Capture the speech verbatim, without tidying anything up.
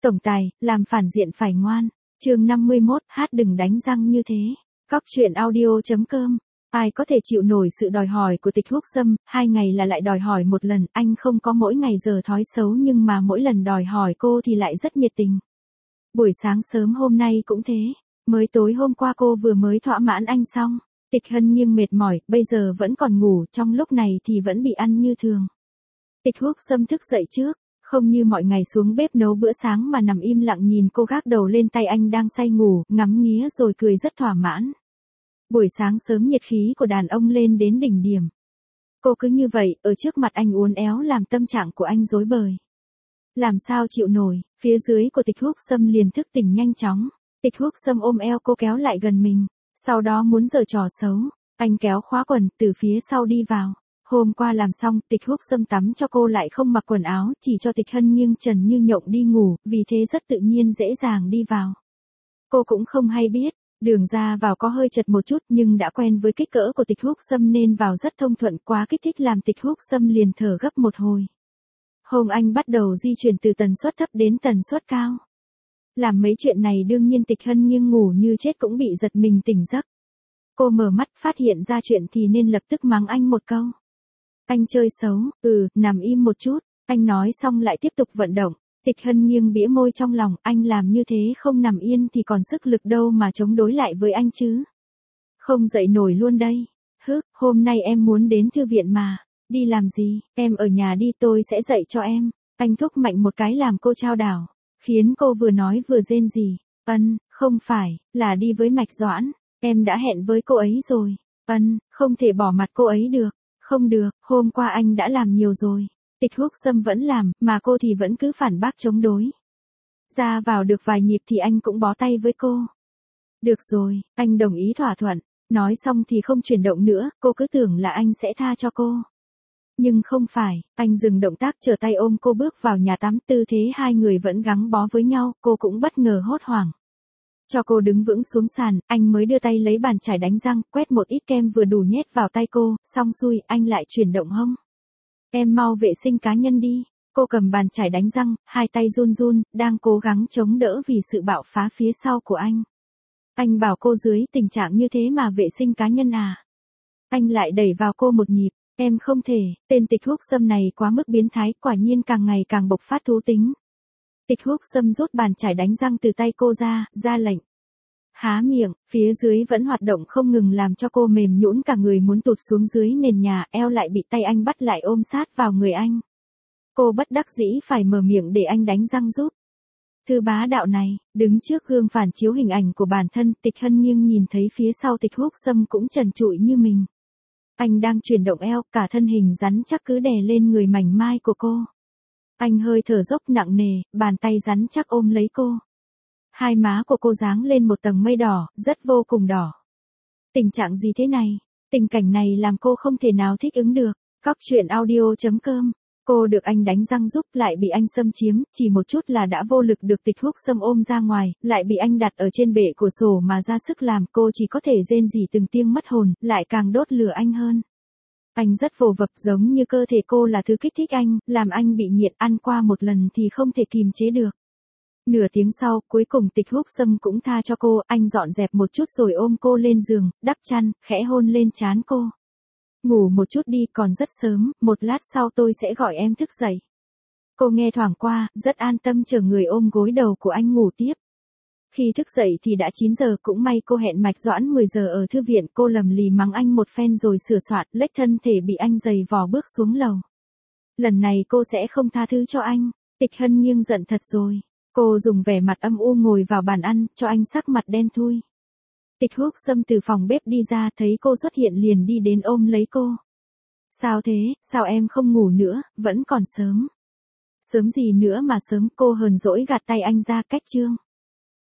Tổng tài, làm phản diện phải ngoan. Chương năm mươi mốt, hát đừng đánh răng như thế. Cóc truyện audio chấm com. Ai có thể chịu nổi sự đòi hỏi của Tịch Húc Sâm, hai ngày là lại đòi hỏi một lần, anh không có mỗi ngày giờ thói xấu nhưng mà mỗi lần đòi hỏi cô thì lại rất nhiệt tình. Buổi sáng sớm hôm nay cũng thế, mới tối hôm qua cô vừa mới thỏa mãn anh xong, Tịch Hân Nghiêng mệt mỏi, bây giờ vẫn còn ngủ, trong lúc này thì vẫn bị ăn như thường. Tịch Húc Sâm thức dậy trước, không như mọi ngày xuống bếp nấu bữa sáng mà nằm im lặng nhìn cô gác đầu lên tay anh đang say ngủ, ngắm nghía rồi cười rất thỏa mãn. Buổi sáng sớm nhiệt khí của đàn ông lên đến đỉnh điểm. Cô cứ như vậy, ở trước mặt anh uốn éo làm tâm trạng của anh rối bời. Làm sao chịu nổi, phía dưới của Tịch Húc Sâm liền thức tỉnh nhanh chóng. Tịch Húc Sâm ôm eo cô kéo lại gần mình, sau đó muốn giở trò xấu. Anh kéo khóa quần, từ phía sau đi vào. Hôm qua làm xong, Tịch Húc Sâm tắm cho cô lại không mặc quần áo, chỉ cho Tịch Hân Nghiêng trần như nhộng đi ngủ, vì thế rất tự nhiên dễ dàng đi vào. Cô cũng không hay biết, đường ra vào có hơi chật một chút nhưng đã quen với kích cỡ của Tịch Húc Sâm nên vào rất thông thuận, quá kích thích làm Tịch Húc Sâm liền thở gấp một hồi. Hôm anh bắt đầu di chuyển từ tần suất thấp đến tần suất cao. Làm mấy chuyện này đương nhiên Tịch Hân Nghiêng ngủ như chết cũng bị giật mình tỉnh giấc. Cô mở mắt phát hiện ra chuyện thì nên lập tức mắng anh một câu. Anh chơi xấu, ừ, nằm im một chút, anh nói xong lại tiếp tục vận động. Tịch Hân Nghiêng bĩu môi trong lòng, anh làm như thế không nằm yên thì còn sức lực đâu mà chống đối lại với anh chứ. Không dậy nổi luôn đây. Hứ, hôm nay em muốn đến thư viện mà. Đi làm gì, em ở nhà đi tôi sẽ dạy cho em. Anh thúc mạnh một cái làm cô chao đảo, khiến cô vừa nói vừa rên rỉ. Ân, không phải, là đi với Mạch Doãn, em đã hẹn với cô ấy rồi. Ân, không thể bỏ mặt cô ấy được. Không được, hôm qua anh đã làm nhiều rồi. Tịch Húc Sâm vẫn làm, mà cô thì vẫn cứ phản bác chống đối. Ra vào được vài nhịp thì anh cũng bó tay với cô. Được rồi, anh đồng ý thỏa thuận. Nói xong thì không chuyển động nữa, cô cứ tưởng là anh sẽ tha cho cô. Nhưng không phải, anh dừng động tác trở tay ôm cô bước vào nhà tắm, tư thế hai người vẫn gắn bó với nhau, cô cũng bất ngờ hốt hoảng. Cho cô đứng vững xuống sàn, anh mới đưa tay lấy bàn chải đánh răng, quét một ít kem vừa đủ nhét vào tay cô, xong xuôi, anh lại chuyển động hông. Em mau vệ sinh cá nhân đi. Cô cầm bàn chải đánh răng, hai tay run run, đang cố gắng chống đỡ vì sự bạo phá phía sau của anh. Anh bảo cô dưới tình trạng như thế mà vệ sinh cá nhân à? Anh lại đẩy vào cô một nhịp, em không thể, tên Tịch Húc Sâm này quá mức biến thái, quả nhiên càng ngày càng bộc phát thú tính. Tịch Húc Sâm rút bàn chải đánh răng từ tay cô ra, ra lệnh. Há miệng, phía dưới vẫn hoạt động không ngừng làm cho cô mềm nhũn cả người muốn tụt xuống dưới nền nhà, eo lại bị tay anh bắt lại ôm sát vào người anh. Cô bất đắc dĩ phải mở miệng để anh đánh răng giúp. Thư bá đạo này, đứng trước gương phản chiếu hình ảnh của bản thân, Tịch Hân Nghiêng nhìn thấy phía sau Tịch Húc Sâm cũng trần trụi như mình. Anh đang chuyển động eo, cả thân hình rắn chắc cứ đè lên người mảnh mai của cô. Anh hơi thở dốc nặng nề, bàn tay rắn chắc ôm lấy cô. Hai má của cô giáng lên một tầng mây đỏ, rất vô cùng đỏ. Tình trạng gì thế này? Tình cảnh này làm cô không thể nào thích ứng được. Cóc truyện audio chấm com. Cô được anh đánh răng giúp lại bị anh xâm chiếm, chỉ một chút là đã vô lực được Tịch Húc Sâm ôm ra ngoài, lại bị anh đặt ở trên bệ cửa sổ mà ra sức làm, cô chỉ có thể rên rỉ từng tiếng mất hồn, lại càng đốt lửa anh hơn. Anh rất vồ vập giống như cơ thể cô là thứ kích thích anh, làm anh bị nghiện, ăn qua một lần thì không thể kìm chế được. Nửa tiếng sau, cuối cùng Tịch Húc Sâm cũng tha cho cô, anh dọn dẹp một chút rồi ôm cô lên giường, đắp chăn, khẽ hôn lên trán cô. Ngủ một chút đi, còn rất sớm, một lát sau tôi sẽ gọi em thức dậy. Cô nghe thoảng qua, rất an tâm chờ người ôm gối đầu của anh ngủ tiếp. Khi thức dậy thì đã chín giờ, cũng may cô hẹn Mạch Doãn mười giờ ở thư viện, cô lầm lì mắng anh một phen rồi sửa soạn, lếch thân thể bị anh giày vò bước xuống lầu. Lần này cô sẽ không tha thứ cho anh. Tịch Hân Nghiêng giận thật rồi. Cô dùng vẻ mặt âm u ngồi vào bàn ăn, cho anh sắc mặt đen thui. Tịch Húc Sâm từ phòng bếp đi ra, thấy cô xuất hiện liền đi đến ôm lấy cô. Sao thế, sao em không ngủ nữa, vẫn còn sớm. Sớm gì nữa mà sớm, cô hờn dỗi gạt tay anh ra, cách chương.